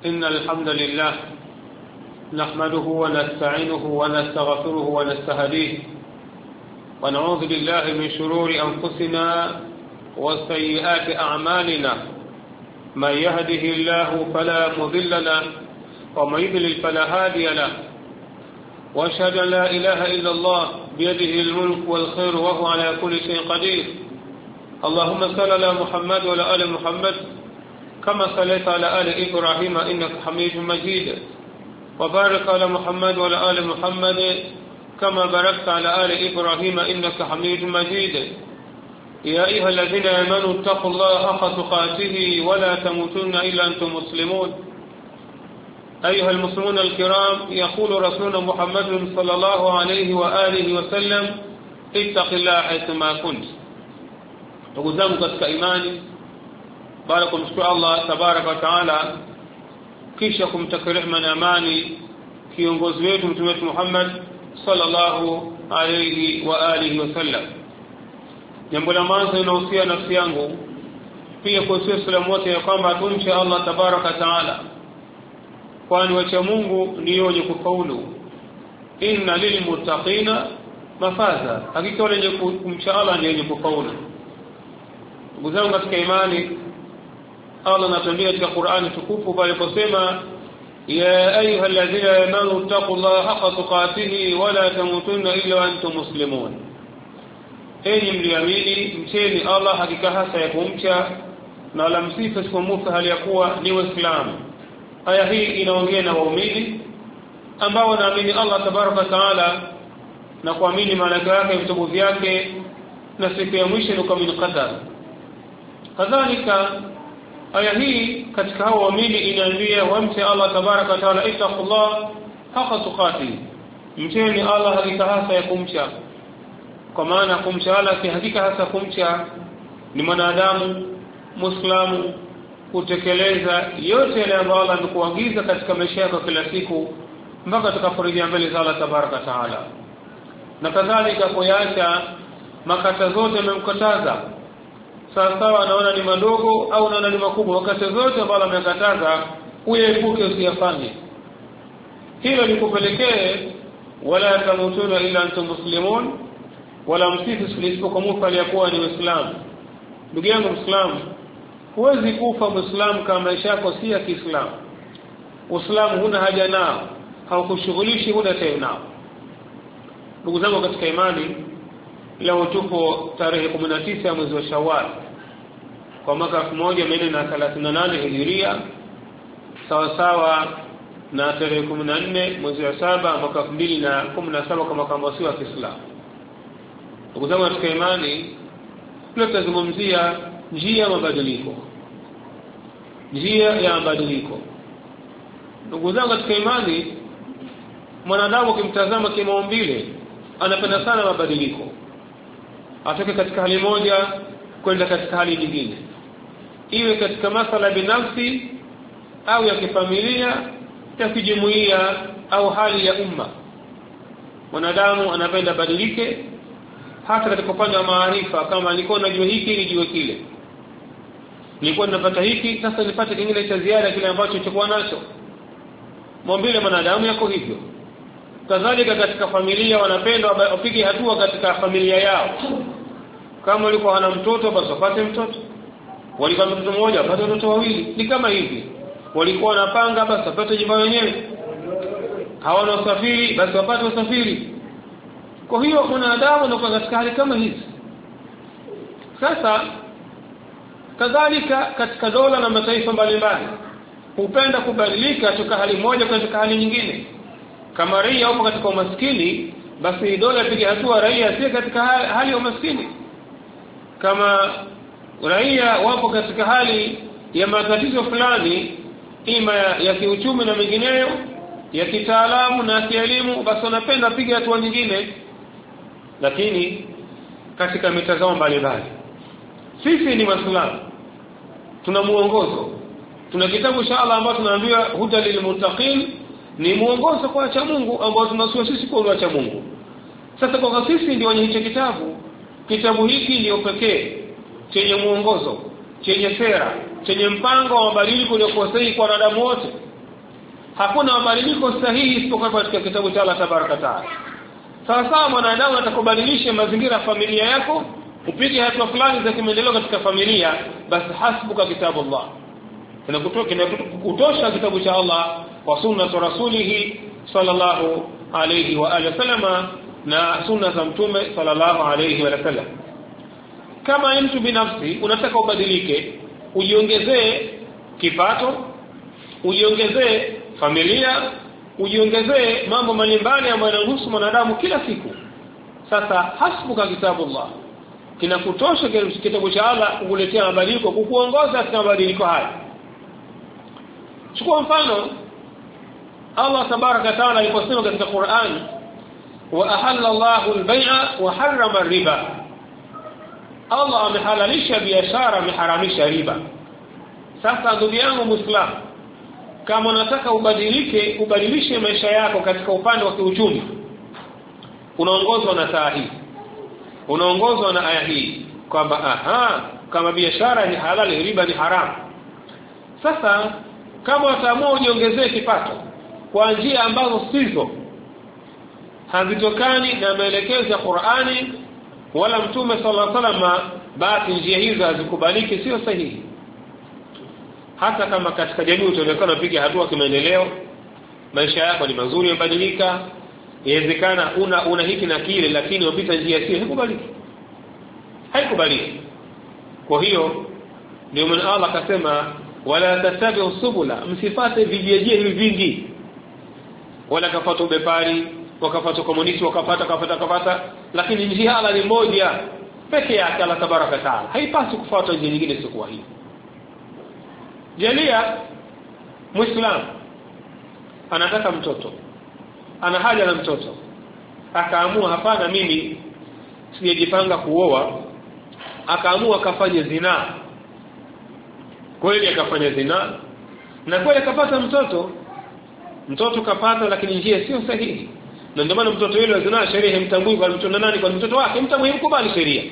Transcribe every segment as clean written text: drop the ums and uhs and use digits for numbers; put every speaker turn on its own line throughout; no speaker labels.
إن الحمد لله نحمده ونستعينه ونستغفره ونستهديه ونعوذ بالله من شرور أنفسنا وسيئات أعمالنا من يهده الله فلا مضل له ومن يضلل فلا هادي له وأشهد أن لا إله إلا الله بيده الملك والخير وهو على كل شيء قدير. اللهم صل على محمد وعلى آل محمد كما صليت على آل إبراهيم إنك حميد مجيد وبارك على محمد وعلى آل محمد كما باركت على آل إبراهيم إنك حميد مجيد. يا أيها الذين آمنوا اتقوا الله حق تقاته ولا تموتن إلا أنتم مسلمون. أيها المسلمون الكرام، يقول رسولنا محمد صلى الله عليه وآله وسلم: اتق الله حيثما كنت. تقدموا katika imani, baada kumshukuru Allah tabaraka wa taala, kisha kumtakia rehema na amani kiongozi wetu mtume wetu Muhammad sallallahu alayhi wa alihi wasallam. Jambo la mwanzo ninahusia nafsi yangu pia kwa Uislamu wote ya kwamba tumche Allah tabaraka wa taala, kwani wacha Mungu ndio wenye kufaulu. Inna lilmuttaqina mafaza, hakika wale wenye kumcha Allah ndio wenye kufaulu. Ndugu zangu katika imani, Allah anatuambia katika Qur'ani tukufu pale aliposema: ya ayyuhalladhina amanu taqullaha haqqa tuqatih wa la tamutunna illa wa antum muslimun. Enyi mliamini, mcheni Allah hakika hasa ya kumcha na wala msife isipokuwa hali ya kuwa ni Waislamu. Aya hii inaongea na waumini ambao wanaamini Allah tabaraka wa taala na kuamini malaika yake, vitabu vyake na siku ya mwisho na kuamini qadar. Kadhalika aya hii katika hao waamini inaambia wamche Allah tabaraka wa taala, ittaqullah haqqa tuqatih, mcheni Allah hakika hasa ya kumcha. Kwa maana kumcha Allah si hakika hasa kumcha ni mwanadamu Muislamu kutekeleza yote yale ambayo Allah amekuagiza katika maisha yako kila siku mpaka tutakaporejea mbele za Allah tabaraka wa taala, na kadhalika kuyaacha makata zote amemkataza, sawa anaona ni madogo au anaona ni makubwa, wakati zote ambazo amekataza uepuke, usiyafanye. Hilo likupelekee wala tamutuna illa antum muslimun, wala msifu isipokuwa aliyakuwa ni Muislamu. Ndugu yangu Muislamu, huwezi kufa Muislamu kama maisha yako si ya Kiislamu. Uislamu huna haja nao, haukushughulishi, huna tena nao. Ndugu zangu katika imani, leo tupo tarehe 19 ya mwezi wa Shawwal kwa mwaka 1438 Hijiria, sawa na tarehe 14 mwezi wa 7 mwaka 2017 kwa mwaka wa Kiislamu. Ndugu zangu katika imani, leo tutazungumzia njia ya mabadiliko. Njia ya mabadiliko. Ndugu zangu katika imani, mwanadamu ukimtazama kimaumbile anapenda sana mabadiliko. Atoke katika hali moja kwenda katika hali nyingine, iwe katika masala binafsi au ya kifamilia, ya kijumuiya au hali ya umma. Mwanadamu anapenda badilike, hata katika kufanya maarifa. Kama nilikuwa najua hiki nijue kile, nilikuwa napata hiki sasa nipate kingine cha ziada kile ambacho nilikuwa nacho. Maumbile mwanadamu yako hivyo. Kadhalika katika familia wanapenda wapige hatua katika familia yao. Kama walikuwa hana mtoto basi wapate mtoto, walikuwa mtoto mmoja wapate watoto wawili. Ni kama hivi, walikuwa wanapanga basi wapate jumba wenyewe, hawana usafiri basi wapate usafiri. Kwa hiyo mwanadamu anakuwa katika hali kama hizi. Sasa kadhalika katika dola na mataifa mbalimbali hupenda kubadilika kutoka hali moja kwenda hali nyingine. Kama raia wapo katika umaskini, basi dola ipige hatua raia si katika hali ya umaskini. Kama raia wapo katika hali ya matatizo fulani, ima ya kiuchumi na mengineyo, ya kitaalamu na kielimu, basi wanapenda piga hatua nyingine. Lakini katika mitazamo mbalimbali, sisi ni Waislamu, tuna muongozo, tuna kitabu cha Allah ambacho tunaambiwa huda lilmuttaqin, ni muongozo kwa wacha Mungu ambao tunasua sisi kwa wacha Mungu. Sasa kwa sisi ndio wenye kitabu, kitabu hiki ndio pekee chenye muongozo, chenye sera, chenye mpango wa mabadiliko uliokuwa sahihi kwa wanadamu wote. hakuna mabadiliko sahihi isipokuwa katika kitabu cha Allah tabaraka taala. Sawa mwanadamu atakubadilisha mazingira ya familia yako, upige hatua fulani za kimaendeleo katika familia, basi hasbuka kitabu Allah. Kinakutosha kitabu cha Allah wa sunna za rasulih sallallahu alayhi wa alihi wasallama na sunna za mtume sallallahu alayhi wa sallam. Kama mtu binafsi unataka ubadilike, ujiongezee kipato, ujiongezee familia, ujiongezee mambo mbalimbali ambayo yanahusu mwanadamu kila siku. Sasa hasbuka kitabullah, kinakutosha kitabu cha Allah kukuletea mabadiliko, kukuongoza katika mabadiliko haya. Chukua mfano Allah tabaraka taala aliposema katika Qur'an, wa ahalla Allahu al-bay'a wa harrama ar-riba. Allah amehalalisha biashara, ameharamisha riba. Sasa ndugu yangu Muislamu, kama unataka ubadilike, ubadilishe maisha yako katika upande wa kiuchumi, unaongozwa na taa hii, unaongozwa na aya hii kwamba kama biashara ni halali, riba ni haramu. Sasa kama utaamua ujiongezee kipato kwa njia ambazo sizo, hazitokani na maelekezo ya Qur'ani wala Mtume sallallahu alaihi wasallam, basi njia hizo hazikubaliki, sio sahihi. Hata kama katika jamii utaonekana piga hatua kimaendeleo, maisha yako ni mazuri, yamebadilika, inawezekana una hiki na kile, lakini upita njia hiyo haikubaliki. Kwa hiyo ndio maana Allah akasema wala tatabi'u subula, msifate vijijia hivi vingi, wala kafuata ubepari, wakafuata komunisti, wakafuata, lakini njia Allah ni moja pekee yake, Allah tabaraka taala. Haipasi kufuata njia nyingine isiyokuwa hii. Jalia Muislamu anataka mtoto, ana haja na mtoto, akaamua hapana, mimi sijajipanga kuoa, akaamua kafanye zina. Kweli akafanya zina na kweli akapata mtoto kapata, lakini njia sio sahihi. Na ndio maana mtoto yule wa zina sheria himtambui kwa mtoto nani, kwa mtoto wake mtambui, mkubali sheria.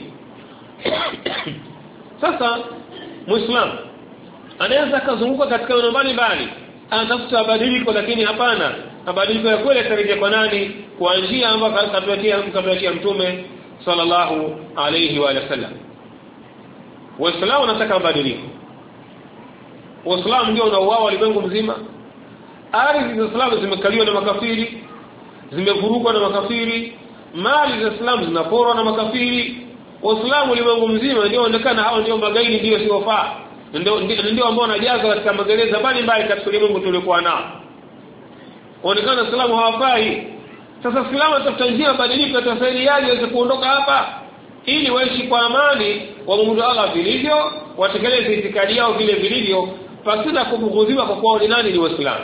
Sasa Muislamu anaweza kuzunguka katika eneo mbalimbali, anatafuta mabadiliko, lakini hapana, mabadiliko ya kweli yatarejea kwa nani? Kwa njia ambayo katuatia Mtume sallallahu alayhi wa sallam. Waislamu wanataka mabadiliko. Waislamu ndio wanauawa ulimwengu mzima. Ardhi za Uislamu zimekaliwa na makafiri, zimevurugwa na makafiri, mali za Uislamu zinaporwa na makafiri. Waislamu ulimwengu mzima ndio onekana hao ndio magaidi, ndio siofaa, ndio ambao wanajaza katika magereza mbalimbali katika ulimwengu tuliokuwa nao. Onekana Uislamu hawafai. Sasa Uislamu atafuta njia badiliko atasaidiaje waweze kuondoka hapa, ili waishi kwa amani, waabudu Allah vilivyo, watekeleze itikadi yao vile vilivyo, pasina kubughudhiwa kwa kuwa nani ni Waislamu.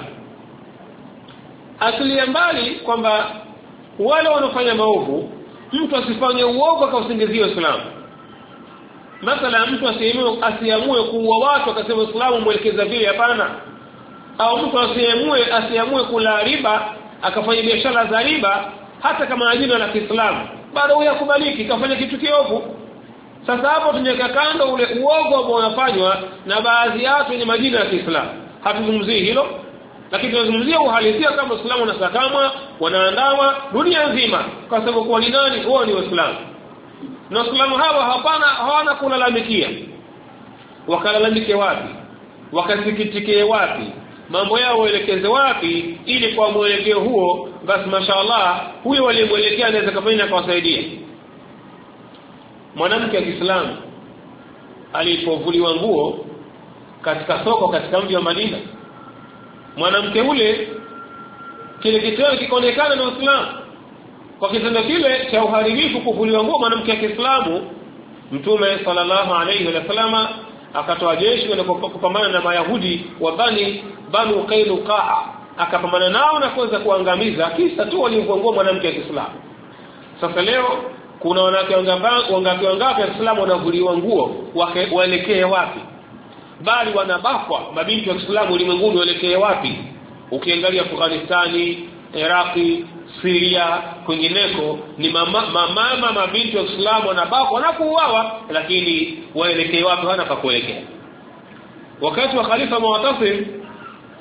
Asili mbali kwamba wale wanaofanya maovu, mtu asifanye uovu akausingizia Uislamu. Mathala mtu asiamue kuua watu akasema Uislamu mwelekeza vile, hapana. Au mtu asiamue kula riba akafanya biashara za riba, hata kama jina la Kiislamu, bado huyo kubaliki, kafanya kitu kiovu. Sasa hapo tunaweka kando ule uovu ambao unafanywa na baadhi ya watu wenye majina ya Kiislamu. Hatuzungumzii hilo, lakini tunazungumzia uhalisia kama Uislamu unasakamwa, wanaandama dunia nzima kwa sababu kwa ni nani? Wao ni Waislamu. Na Waislamu hawana kulalamikia. Wakalalamikie wapi? Wakasikitike wapi? Mambo yao waelekeze wapi? Ili kwa mwelekeo huo basi mashaallah huyo waliyemwelekea anaweza kufanya kuwasaidia. Mwanamke wa Kiislamu alipovuliwa nguo katika soko katika mji wa Madina, mwanamke ule kile kitendo kikaonekana na Uislamu. Kwa kitendo kile cha uharibifu kuvuliwa nguo mwanamke wa Kiislamu, Mtume sallallahu alayhi wa sallam akatoa jeshi na kupambana na Mayahudi wa Banu Qainuqa, akapambana nao na kuweza kuangamiza, kisa tu walimvua mwanamke wa Kiislamu. Sasa leo kuna wanawake wangapi Waislamu wanavuliwa nguo, waelekee wapi? Bali wanabakwa mabinti wa Kiislamu ulimwenguni, waelekee wapi? Ukiangalia Afghanistani, Iraki, Syria, kwingineko ni mama mabinti wa Kiislamu wanabakwa na kuuawa, lakini waelekee wapi? Hana pa kuelekea. Wakati wa Khalifa Mu'tasim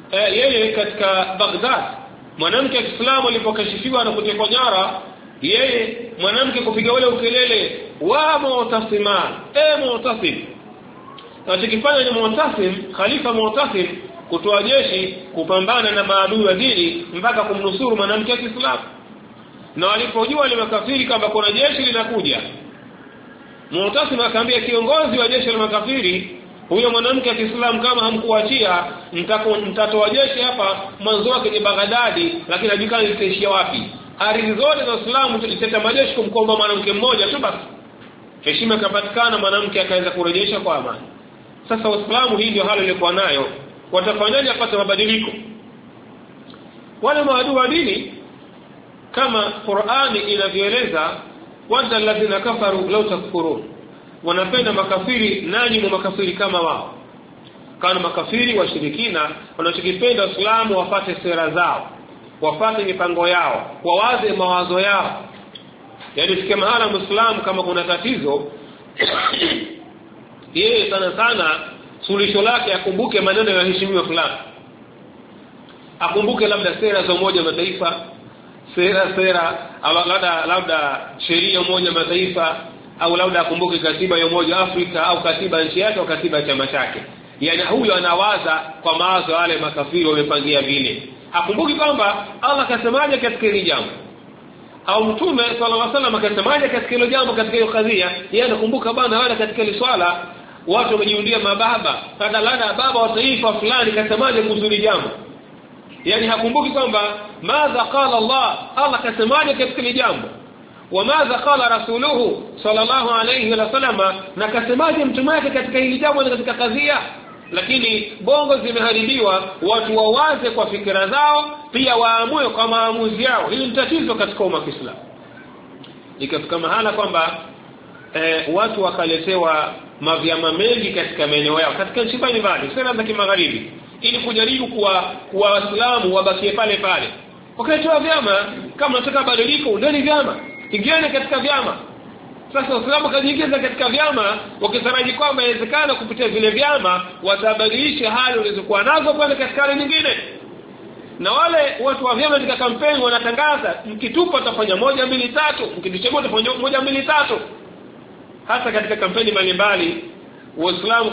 yeye katika Baghdad mwanamke wa Kiislamu alipokashifiwa na kutekwa nyara, yeye mwanamke kupiga ule ukelele wa Mu'tasim, Mu'tasim. Atakifanya ni Mu'tasim, khalifa Mu'tasim, kutoa jeshi kupambana na maadui wa dini mpaka kumnusuru mwanamke wa Kiislamu. Na walipojua wale makafiri kwamba kuna jeshi linakuja, Mu'tasim akaambia kiongozi wa jeshi la makafiri, huyo mwanamke wa Kiislamu kama hamkuachia mtatoa jeshi hapa mwanzo wake ni Baghdadi, lakini hajulikani litaishia wapi. Ardhi zote za Uislamu tuliteta majeshi kumkomba mwanamke mmoja tu basi. Heshima ikapatikana, mwanamke akaweza kurejesha kwa amani. Sasa Uislamu hii ndio hali ilikuwa nayo. Watafanyaje apate mabadiliko? Wale maadui wa dini kama Qur'ani inavyoeleza, wanda alladhina kafaru law takfurun, wanapenda makafiri nanyi ni makafiri kama wao. Kana makafiri washirikina wanachokipenda Uislamu wapate sera zao, wapate mipango yao, wawaze mawazo yao. Yaani sikia mahala Muislamu kama kuna tatizo yeye sana suluhisho lake akumbuke maneno ya heshimiwa fulani, akumbuke labda sera za Umoja wa Mataifa, sera au labda sheria Umoja wa Mataifa, au labda akumbuke katiba ya Umoja wa Afrika au katiba nchi yake au katiba ya chama chake. Yaani huyo anawaza kwa mawazo wale makafiri wamepangia vile. Hakumbuki kwamba Allah kasemaje katika hili jambo, au Mtume sallallahu alaihi wasallam akasemaje katika hilo jambo, katika hiyo kadhia. Yeye anakumbuka bana wala katika ile swala watu wamejiundia mababa, kadhalika baba wa taifa fulani kasemaje kuhusu jambo. Yaani hakumbuki kwamba madha qala Allah kasemaje katika hili jambo, wa madha qala rasuluhu sallallahu alayhi wasallam, na kasemaje mtume wake katika hili jambo na katika kadhia. Lakini bongo zimeharibiwa, watu wawaze kwa fikra zao, pia waamue kwa maamuzi yao. Hili ni tatizo katika umma wa Kiislamu. Ikafika mahala kwamba watu wakaletewa mavyama mengi katika maeneo yao katika nchi mbalimbali, sera za kimagharibi, ili kujaribu kuwa Waislamu wabakie pale pale. Wakaletewa vyama, kama nataka badiliko ndani vyama, ingieni katika vyama. Sasa Waislamu kajiingiza katika vyama wakitaraji kwamba inawezekana kupitia vile vyama watabadilisha hali walizokuwa nazo kwenda katika hali nyingine. Na wale watu wa vyama katika kampeni wanatangaza mkitupa tafanya 1 2 3, mkituchagua tafanya 1 2 3. Hata katika kampeni mbalimbali Waislamu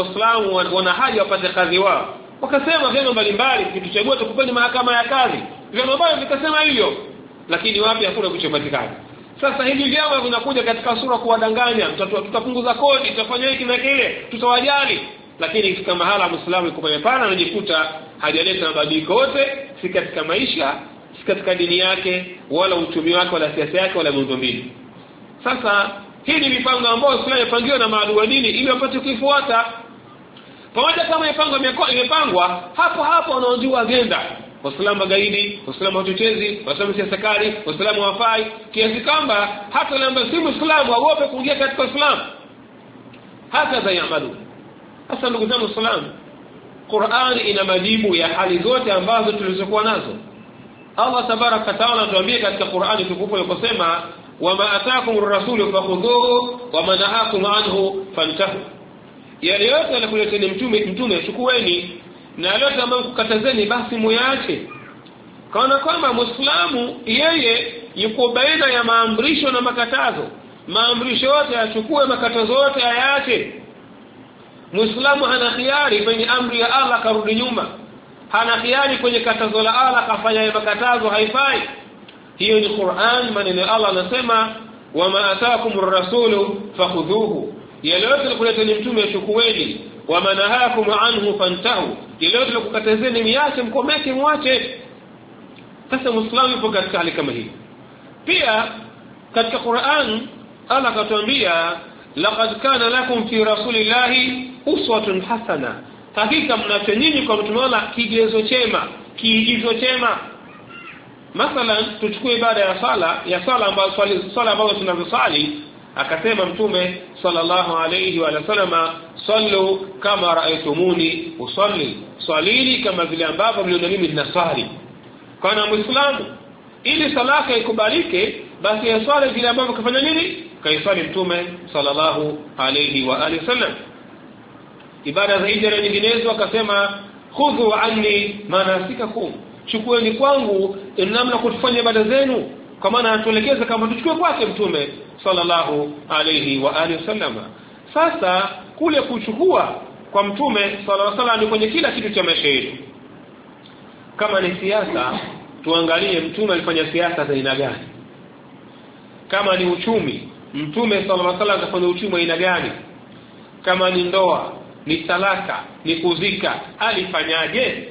wana haja wapate kazi wao. Wakasema vyama mbalimbali mkituchagua tukupeni mahakama ya kazi. Vyama ambavyo vikasema hivyo, lakini wapi hakuna kuchopatikana. Sasa hivi vyama vinakuja katika sura kuwadanganya, tutapunguza kodi, tutafanya hiki na kile, tutawajali. Lakini kama mahala Muislamu yuko pale anajikuta hajaleta mabadiliko yote, si katika maisha, si katika dini yake, wala uchumi wake, wala siasa yake, wala miundombinu. Sasa hii ni mipango ambayo Uislamu yapangiwa na maadui wa dini ili wapate kuifuata. Pamoja kama imepangwa hapo wanaojua agenda. Waislamu magaidi, Waislamu wachochezi, Waislamu siasa kali, Waislamu wafai, kiasi kwamba hata lamba si Muislamu aogope kuingia katika Uislamu. Hata zayamalu. Sasa ndugu zangu Waislamu, Qur'an ina majibu ya hali zote ambazo tulizokuwa nazo. Allah tabaraka wa taala anatuambia katika Qur'ani tukufu aliposema, wama ataakum ar-rasulu fakhudhuhu wama nahakum anhu fantahu. Yale yote yanakuleteni mtume chukueni, na yote ambayo kukatazeni basi muache. Kana kwamba Muislamu yeye yuko baina ya maamrisho na makatazo. Maamrisho yote achukue, makatazo yote ayaache. Muislamu hana khiari kwenye amri ya Allah karudi nyuma, hana khiari kwenye katazo la Allah kafanya makatazo, haifai. Hiyo ni Qur'an, maneno ya Allah anasema wama ataakumur rasulu fakhudhuhu, yale yote yalikuleteni mtume chukueni, wama nahakum anhu fantahu, yale yote yakukatazeni miache, mkomeke mwache. Sasa Muislamu yupo katika hali kama hii. Pia katika Qur'an Allah akatuambia, laqad kana lakum fi rasulillahi uswatun hasana, hakika mnacho nyinyi kwa mtume wala kiigizo chema. Mathalan tuchukue ibada ya sala ambayo tunazosali, akasema mtume sallallahu alayhi wa sallama, sallu kama raaitumuni usalli, swalini kama vile ambavyo mliona mimi ninasali. Kana Muislamu ili sala yake ikubalike, basi yaswali vile ambavyo kafanya nini, kaisali mtume sallallahu alayhi wa sallam. Ibada za hija nyinginezo akasema khudhu anni manasikakum, chukueni kwangu namna kufanya ibada zenu, kwa maana atuelekeza kama tuchukue kwake mtume sallallahu alayhi wa alihi wasallam. Sasa kule kuchukua kwa mtume sallallahu alayhi wasallam ni kwenye kila kitu cha maisha yetu. Kama ni siasa, tuangalie mtume alifanya siasa za aina gani. Kama ni uchumi, mtume sallallahu alayhi wasallam alifanya uchumi wa aina gani. Kama ni ndoa, ni talaka, ni kuzika, alifanyaje?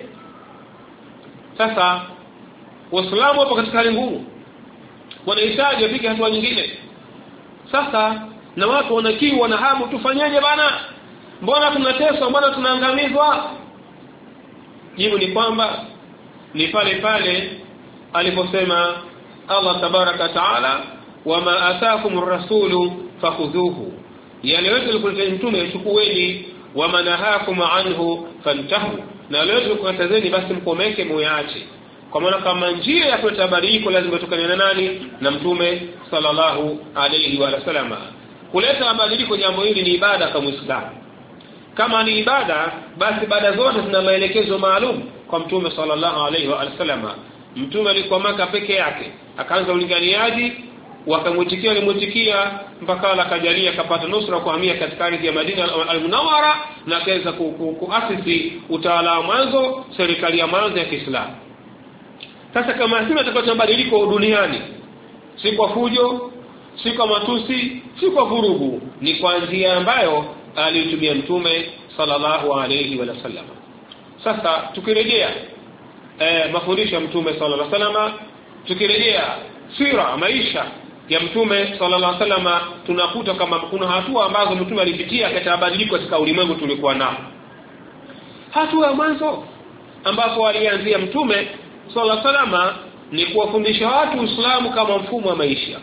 Sasa Waislamu wapo katika hali ngumu, wanahitaji wafike hatua nyingine. Sasa na watu wanakiwa na hamu, tufanyeje bana? Mbona tunateswa, mbona tunaangamizwa? Jibu ni kwamba ni pale pale aliposema Allah tabaraka taala, wama ataakumur rasulu fakhudhuhu, yale yote alikuletea mtume chukueni, wama nahakum anhu fantahu, na leo tukatazeni basi mkomeke muache. Kwa maana kama njia ya kuleta badiliko lazima tokane na nani? Na mtume sallallahu alayhi wa sallam. Kuleta badiliko jambo hili ni ibada kama Muislamu. Kama ni ibada, basi ibada zote zina maelekezo maalum kwa mtume sallallahu alayhi wa sallam. Mtume alikuwa Maka peke yake, akaanza ulinganiaji, wakamwitikia alimwitikia mpaka akajalia akapata nusra kuhamia katika ardhi ya Madina al-Munawwara, na akaweza kuasisi utawala wa mwanzo, serikali ya mwanzo ya Kiislamu. Sasa kama sisi tutapata mabadiliko duniani, si kwa fujo, si kwa matusi, si kwa vurugu, ni kwa njia ambayo alitumia mtume sallallahu alayhi wa sallam. Sasa tukirejea mafundisho ya mtume sallallahu alayhi wa sallam, tukirejea sira maisha ya mtume sallallahu alayhi wa sallam, tunakuta kama kuna hatua ambazo mtume alipitia katika mabadiliko katika ulimwengu tulikuwa nao. Hatua ya mwanzo ambapo alianzia mtume sallallahu alayhi wa sallam ni kuwafundisha watu Uislamu kama mfumo wa maisha.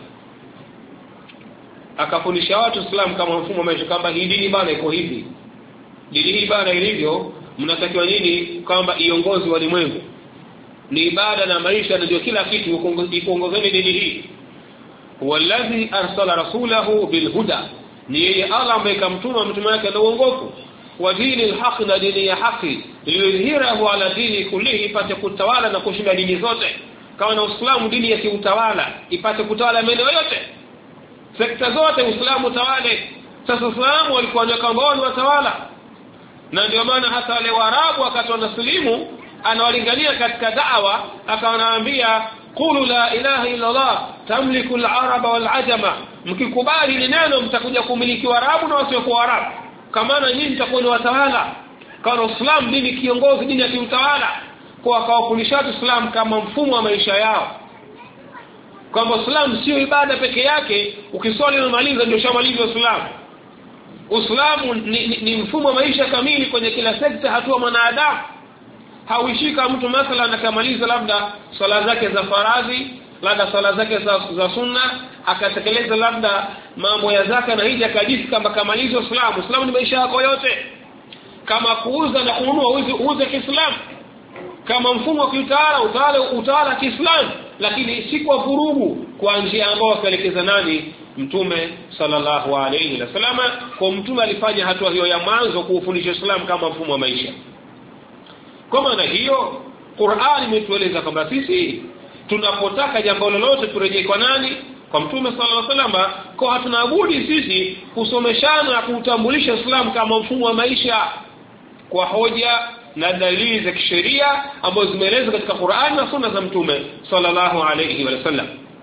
Akafundisha watu Uislamu kama mfumo wa maisha, kwamba hii dini bana iko hivi, dini hii bana ilivyo, mnatakiwa nini, kwamba iongozi wa ulimwengu ni ibada na maisha ndio kila kitu, ikuongozeni dini hii. Wallazi arsala rasulahu bilhuda, ni yeye Allah ambaye kamtuma mtume wake na uongofu, wa dini alhaq, na dini ya haki, liyudhhirahu ala dini kullihi, ipate kutawala na kushinda dini zote. Kama na Uislamu dini ya kiutawala, ipate kutawala maeneo yote, sekta zote Uislamu tawale. Sasa Uislamu walikuwa ni kamboni watawala, na ndio maana hata wale Waarabu wakati wanaslimu anawalingania katika da'wa, akawaambia qulu la ilaha illa Allah tamliku al-araba wal-ajama, mkikubali ni neno mtakuja kumiliki Waarabu na wasio kwa Waarabu, kama na nyinyi mtakuwa ni watawala. Kwa Uislamu dini kiongozi, dini ya kiutawala, kwa akawafundisha Uislamu kama mfumo wa maisha yao, kwamba Uislamu sio ibada peke yake, ukiswali na maliza ndio shamaliza Uislamu. Uislamu ni mfumo wa maisha kamili kwenye kila sekta, hatua mwanadamu. Hauishika mtu mathalan akamaliza labda swala zake za faradhi, labda swala zake za sunna, akatekeleza labda mambo ya zaka na hija, akajisi kama kamaliza Uislamu. Uislamu ni maisha yako yote. Kama kuuza na kununua, uuze Kiislamu. Kama mfumo wa kiutawala, utawala Kiislamu, lakini si kwa vurugu, kwa njia ambayo akaelekeza nani? Mtume sallallahu alayhi wasallam. Kwa mtume alifanya hatua hiyo ya mwanzo kuufundisha Uislamu kama mfumo wa maisha. Kwa maana hiyo Qur'an imetueleza kwamba sisi tunapotaka jambo lolote turejee kwa nani? Kwa mtume sallallahu alayhi wasallam. Kwa hatuna budi sisi kusomeshana na kuutambulisha Uislamu kama mfumo wa maisha kwa hoja na dalili za kisheria ambazo zimeelezwa katika Qur'an na sunna za mtume sallallahu alayhi wasallam.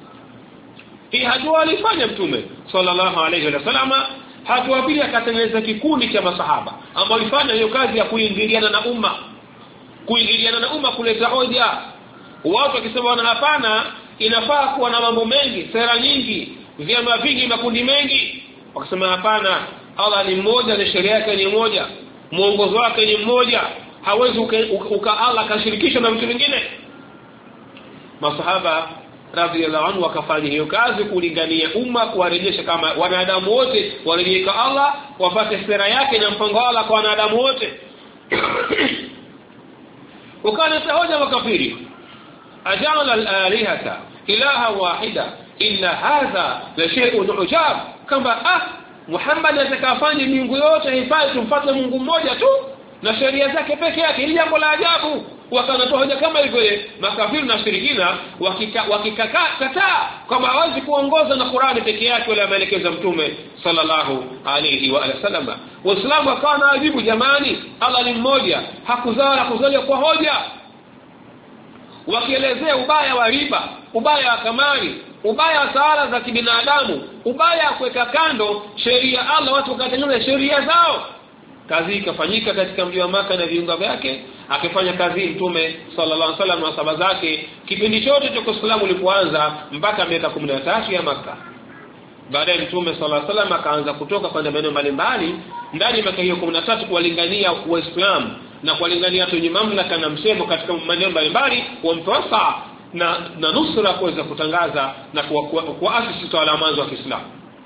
Hii hatua alifanya mtume sallallahu alayhi wasallam. Hatua pili, akatengeneza kikundi cha masahaba ambao walifanya hiyo kazi ya kuingiliana na umma, kuleta hoja. Watu wakisema wana hapana, inafaa kuwa na mambo mengi, sera nyingi, vyama vingi, makundi mengi, wakisema hapana, Allah ni mmoja na sheria yake ni moja, mwongozo wake ni mmoja, hawezi Allah kashirikisha na mtu mwingine. Masahaba radhiyallahu anhu wakafanya hiyo kazi, kulingania umma, kuwarejesha kama wanadamu wote warejee kwa Allah, wapate sera yake na mpango wa Allah kwa wanadamu wote. Ukaleta hoja makafiri, ajala al-alihata ilaha wahida inna hadha la shay'un ujab, kama Muhammad atakafanya miungu yote haifai, tumfuate Mungu mmoja tu. na sheria zake peke yake. Ni jambo la ajabu. Wakanatoa hoja kama hivyo makafiri na shirikina wakikataa kama hawezi kuongoza na Qur'ani peke yake wala maelekezo Mtume sallallahu alayhi wa sallam. Waislamu wakawa na ajibu, jamani, Allah ni mmoja, hakuzaliwa kwa hoja. Wakielezea ubaya wa riba, ubaya wa kamari, ubaya wa sala za kibinadamu, ubaya wa kuweka kando sheria Allah, watu wakatengeneza sheria zao. Kazi ikafanyika katika mji wa Maka na viunga vyake, akifanya kazi Mtume sallallahu alaihi wasallam na sahaba zake kipindi chote cha Uislamu ulipoanza mpaka miaka 13 ya Maka. Baadaye Mtume sallallahu alaihi wasallam akaanza kutoka kwenda maeneo mbalimbali ndani ya miaka hiyo 13 kuwalingania Waislamu na kuwalingania watu wenye mamlaka na msemo katika maeneo mbalimbali wa mtawasa na nusura kuweza kutangaza na kuasisi utawala wa mwanzo wa Kiislamu.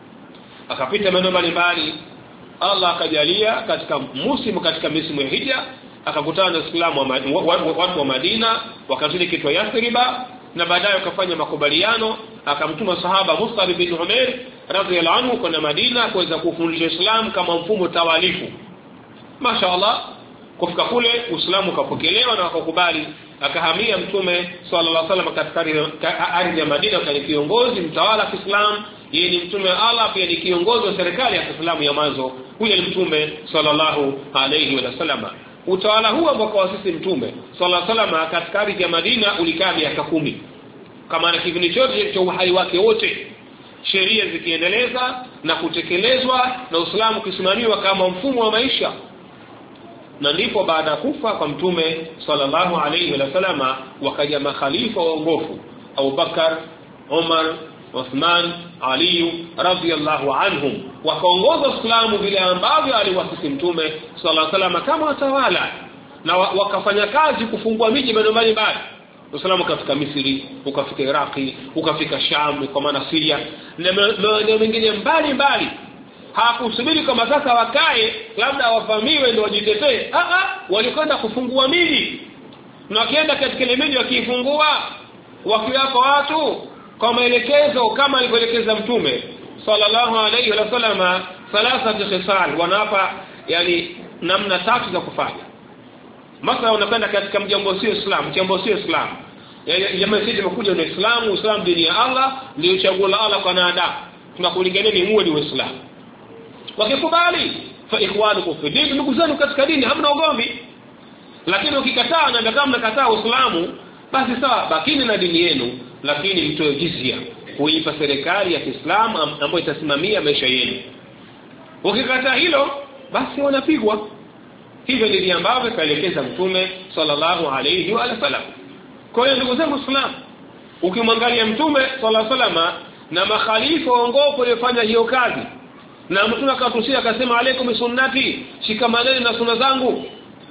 Akapita maeneo mbalimbali. Allah akajalia katika misimu ya Hija akakutana na Waislamu watu wa Madina, wakazidi kitwa Yathriba, na baadaye akafanya makubaliano, akamtuma sahaba Mus'ab bin Umair radhiyallahu anhu kwenda Madina kuweza kufundisha Islam kama mfumo tawalifu. Mashaallah, kufika kule Uislamu ukapokelewa na wakakubali. Akahamia Mtume sallallahu alaihi wasallam katika ardhi ya Madina kama kiongozi mtawala wa Kiislamu. Yeye ni mtume wa Allah, pia ni kiongozi wa serikali ya Kiislamu ya mwanzo. Huyo ni Mtume sallallahu alaihi wasallam. Utawala huu ambao kwa sisi Mtume sallallahu alaihi wasallam katika ardhi ya Madina ulikaa miaka 10. Kama na kipindi chote cha uhai wake wote, sheria zikiendeleza na kutekelezwa na Uislamu kisimamiwa kama mfumo wa maisha. Na ndipo baada ya kufa kwa Mtume sallallahu alaihi wasallam wakaja makhalifa waongofu, Abu Bakar, Umar, Uthman, Ali radhiyallahu anhum, wakaongoza Uislamu vile ambavyo aliwasisi Mtume sallallahu alaihi wasallam kama watawala, na wakafanya kazi kufungua miji mbalimbali. Uislamu katika Misri, ukafika Iraki, ukafika Sham, kwa maana Syria na maeneo mengine mbalimbali. Hakusubiri kama sasa wakae labda wafamiwe ndio wajitetee. Walikwenda kufungua miji, na wakienda katika ile miji wakifungua, wakiwapa watu kwa maelekezo kama alivyoelekeza Mtume sallallahu alaihi wasallam, thalathat khisal, wanapa yani namna 3 za kufanya. Mathalan, unakwenda katika mji ambao sio Islam, jambo sio Islam, jamaa sisi tumekuja na Uislamu, Uislamu dini ya Allah, ndio chaguo la Allah kwa wanadamu, tunakulingania ni muwe ni Uislamu. Wakikubali, fa ikhwanukum fi din, ndugu zenu katika dini, hamna ugomvi. Lakini ukikataa na kama mnakataa Uislamu, basi sawa, bakini na dini yenu, lakini mtoe jizya kuipa serikali ya Kiislamu ambayo itasimamia maisha yenu. Ukikataa hilo, basi wanapigwa. Hivyo ndivyo ambavyo kaelekeza Mtume sallallahu alayhi wa sallam. Kwa hiyo ndugu zangu Waislamu, ukimwangalia Mtume sallallahu alayhi wa sallam na makhalifa waongofu waliofanya hiyo kazi, na Mtume akatusia akasema, alaikum sunnati, shikamaneni na sunna zangu,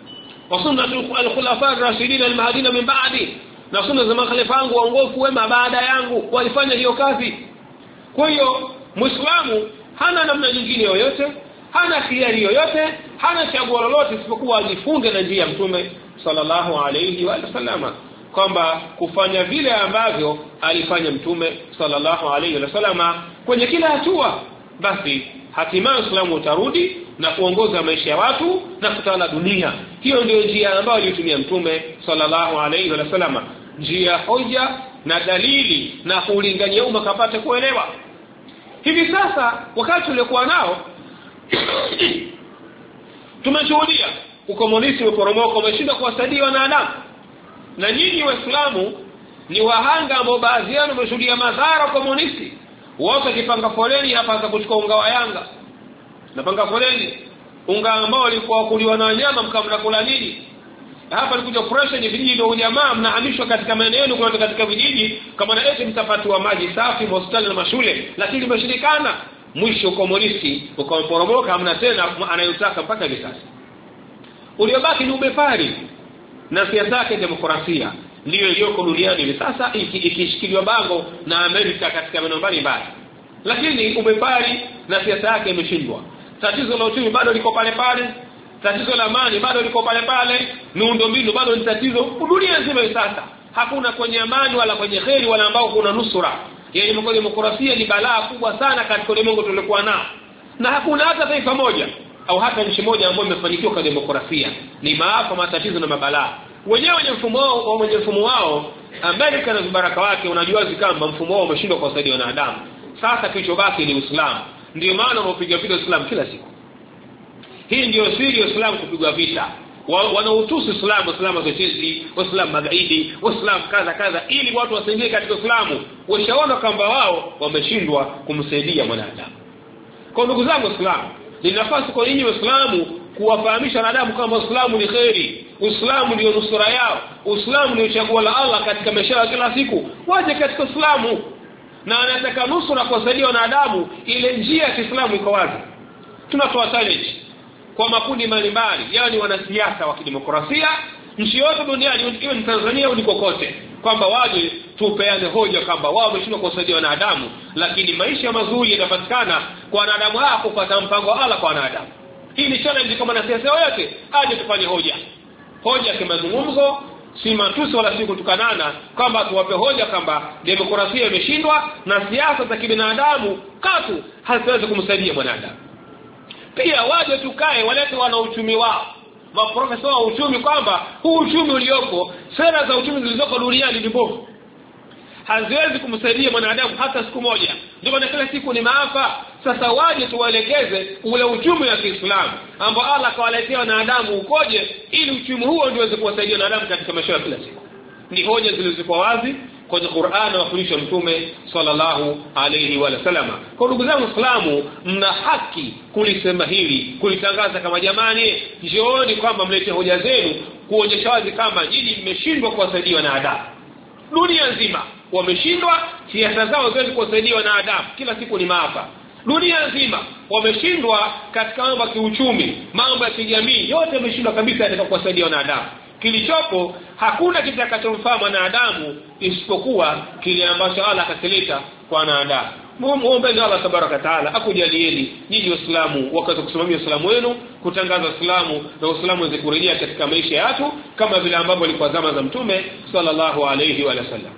wa sunnatu al-khulafa ar-rashidin al-mahdina min ba'di, na sunna za makhalifa wangu waongofu wema baada yangu. Walifanya hiyo kazi. Kwa hiyo Muislamu hana namna nyingine yoyote, hana khiari yoyote, hana chaguo lolote isipokuwa ajifunge na njia ya Mtume sallallahu alayhi wa sallam, kwamba kufanya vile ambavyo alifanya Mtume sallallahu alayhi wa sallam kwenye kila hatua, basi hatimaye Uislamu utarudi na kuongoza maisha ya watu na kutawala dunia. Hiyo ndio njia ambayo alitumia Mtume sallallahu alayhi wa sallam, njia hoja na dalili, na kulingania umma kapate kuelewa. Hivi sasa wakati uliokuwa nao tumeshuhudia ukomunisti umeporomoka, umeshinda kuwasaidia wanadamu, na nyinyi Waislamu ni wahanga ambao baadhi yao wameshuhudia madhara komunisti. Wote kipanga foleni hapa za kuchukua unga wa Yanga, napanga foleni unga ambao ulikuwa kuliwa na wanyama, mkamla kula nini? Hapa nikuja operation vijiji ndio ujamaa mnahamishwa katika maeneo yenu kutoka katika vijiji kama na eti mtapatiwa maji safi, hospitali na mashule, lakini imeshirikana. Mwisho komunisti ukaporomoka, hamna tena anayotaka mpaka hivi sasa. Uliobaki ni ubepari na siasa yake demokrasia, ndio iliyoko duniani hivi sasa, ikishikiliwa bango na Amerika katika maeneo mbalimbali. Lakini ubepari na siasa yake imeshindwa. Tatizo la uchumi bado liko pale pale, tatizo la amani bado liko pale pale, miundombinu bado ni tatizo. Dunia nzima hivi sasa hakuna kwenye amani wala kwenye kheri wala ambao kuna nusura. Yaani demokrasia ni balaa kubwa sana katika ulimwengu tuliokuwa nao, na hakuna hata taifa moja, au hata nchi moja ambayo imefanikiwa kwa demokrasia, ni maafa, matatizo na mabalaa. Wenyewe wenye mfumo wao Amerika na vibaraka wake unajua kama mfumo wao umeshindwa kuwasaidia wanadamu. Sasa kilichobaki ni Uislamu. Ndio maana wanapiga vita Uislamu kila siku. Hii ndio siri ya Uislamu, kupigwa vita. Wanautusi Uislamu, Uislamu zochezi, Uislamu magaidi, Uislamu kadha ili watu wasaidie katika Uislamu. Washaona kwamba wao wameshindwa kumsaidia mwanadamu. Kwa ndugu zangu Uislamu, ni nafasi kwa nyinyi Waislamu kuwafahamisha wanadamu kwamba Uislamu ni khairi, Uislamu ndio nusura yao, Uislamu ndio chaguo la Allah katika maisha ya kila siku. Waje katika Uislamu, na anataka nusura kuwasaidia wanadamu. Ile njia ya Uislamu iko wazi. Tunatoa challenge kwa makundi mbalimbali, yani wanasiasa wa kidemokrasia nchi yote duniani, iwe ni Tanzania au kokote, kwamba waje tupeane hoja kwamba wao wameshindwa kuwasaidia wanadamu, lakini maisha mazuri yanapatikana kwa wanadamu hao kufuata mpango wa Allah kwa wanadamu. Hii ni challenge kwa wanasiasa wote, aje tufanye hoja kama mazungumzo, si matusi wala si kutukanana, kwamba tuwape hoja kwamba demokrasia imeshindwa na siasa za kibinadamu katu haziwezi kumsaidia mwanadamu. Pia waje tukae, walete wana uchumi wao, maprofesa wa uchumi, kwamba huu uchumi ulioko, sera za uchumi zilizoko duniani ni mbovu, haziwezi kumsaidia mwanadamu hata siku moja. Ndio maana kila siku ni maafa. Sasa waje tuwaelekeze ule uchumi wa Kiislamu ambao Allah kawaletea wanadamu ukoje, ili uchumi huo ndio uweze kuwasaidia wanadamu katika maisha ya kila siku. Ni hoja zilizokuwa wazi kwenye Qur'an na kufundisha Mtume sallallahu alayhi wa sallam. Kwa ndugu zangu Waislamu, mna haki kulisema hili, kulitangaza kama jamani, njooni kwamba mlete hoja zenu kuonyesha wazi kama nyinyi mmeshindwa kuwasaidia wanadamu. Dunia nzima wameshindwa, siasa zao zote kuwasaidia wanadamu, kila siku ni maafa. Dunia nzima wameshindwa katika mambo ya kiuchumi, mambo ya kijamii, yote wameshindwa kabisa katika kuwasaidia wanadamu. Kilichopo hakuna kitakachomfaa mwanadamu isipokuwa kile ambacho Allah akakileta kwa wanadamu. Muombe Allah tabaraka taala akujalieni nyinyi Waislamu wakati kusimamia Uislamu wenu, kutangaza Uislamu na Uislamu uweze kurejea katika maisha yetu kama vile ambavyo ilikuwa zama za Mtume sallallahu alayhi wa sallam.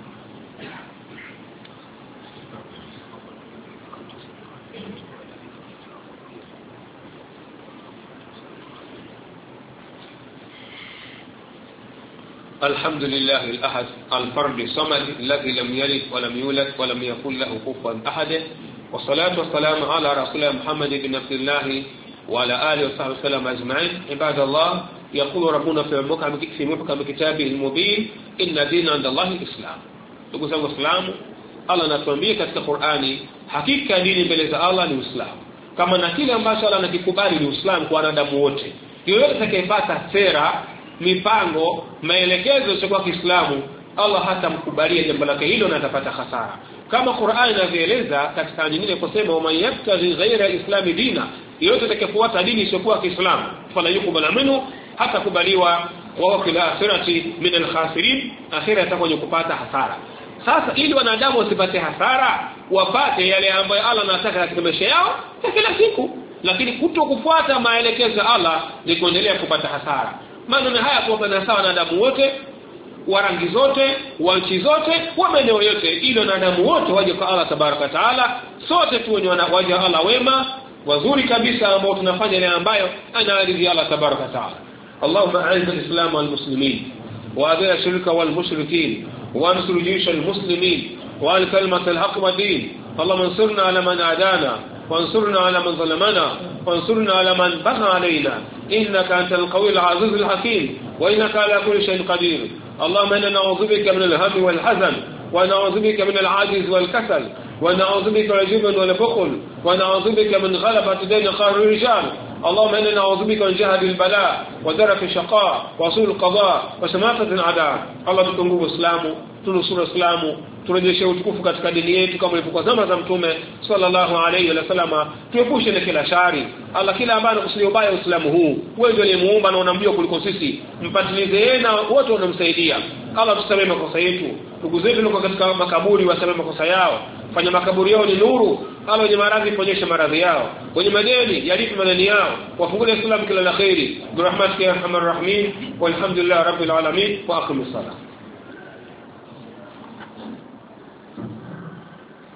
الحمد لله الأحد الفرد الصمد الذي لم يلد ولم يولد ولم يكن له كفوا أحد، والصلاة والسلام على رسول محمد بن عبد الله وعلى آله وصحبه وسلم أجمعين. عباد الله، يقول ربنا في محكم كتابه المبين إن دين عند الله الإسلام. ndugu zangu Waislamu, Allah anatuambia katika Qur'ani, hakika dini mbele za Allah ni Uislamu. Kama na kile ambacho Allah anakikubali ni Uislamu kwa wanadamu wote. Yoyote atakayepata sera, mipango, maelekezo ya Kiislamu, Allah hatamkubalia jambo lake hilo na atapata hasara. Kama Qur'an inavyoeleza katika nyingine kusema, "Wa yabtaghi ghayra al-islam dina", yote atakayefuata dini isiyokuwa Kiislamu fala yukubala minhu, hata kubaliwa, wa fil akhirati min al-khasirin, akhira atakuwa kupata hasara. Sasa ili wanadamu wasipate hasara, wapate yale ambayo Allah anataka katika maisha yao kila siku, lakini kutokufuata maelekezo ya Allah ni kuendelea kupata hasara. Maneno haya kwa sawa wanadamu wote, wa rangi zote, wa nchi zote, wa maeneo yote, ili wanadamu wote waje kwa Allah tabaraka taala, sote tuwe waje Allah wema wazuri kabisa ambao tunafanya yale ambayo anaridhia Allah tabaraka taala. Allahumma a'izz al-islam wal muslimin wa adhil ash-shirka wal mushrikeen wa ansur jaysh al-muslimin wa al-kalimat al-haqq wa din. Allahumma ansurna ala man adana وانصرنا على من ظلمنا وانصرنا على من بغى علينا إنك أنت القوي العزيز الحكيم وإنك على كل شيء قدير. اللهم إنا نعوذ بك من الهم والحزن ونعوذ بك من العاجز والكسل ونعوذ بك من الجبن والبخل ونعوذ بك من غلبة دين قهر الرجال. اللهم إنا نعوذ بك من جهد البلاء ودرك الشقاء وسوء القضاء وشماتة الأعداء. الله tutungue Uislamu, tunusuru Uislamu, turejeshe utukufu katika dini yetu kama ilivyokuwa zama za Mtume sallallahu alayhi wa sallam. Tuepushe na kila shari. Allah, kila ambaye anakusudia ubaya Uislamu huu, wewe ndiye muumba na unamjua kuliko sisi, mpatilize yeye na wote wanamsaidia. Allah, tusamehe makosa yetu. Ndugu zetu wako katika makaburi, wasamehe makosa yao, fanya makaburi yao ni nuru. Allah, wenye maradhi ponyesha maradhi yao, wenye madeni yalipe madeni yao, wafungulie Uislamu kila la khairi. Bi rahmatika ya arhamar rahimin, walhamdulillah rabbil alamin, wa aqimus salat.